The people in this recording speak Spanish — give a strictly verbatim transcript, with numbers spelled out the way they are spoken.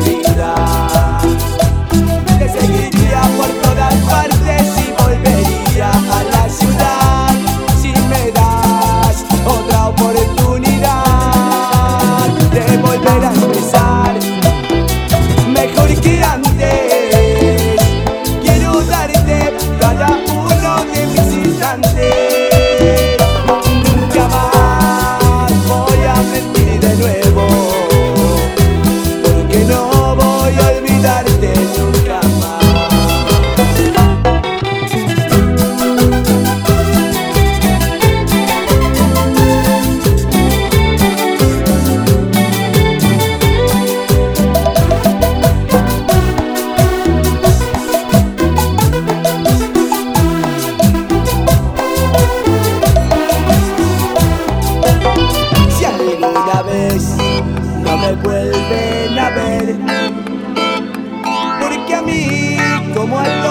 vida. Te seguiría por todas partes y volvería a la ciudad si me das otra oportunidad de volver a empezar mejor que antes. Quiero darte cada uno de mis instantes. Nunca más voy a mentir de nuevo, porque no voy a olvidarte nunca más. Si alguna vez no me vuelven a ver, porque a mí como a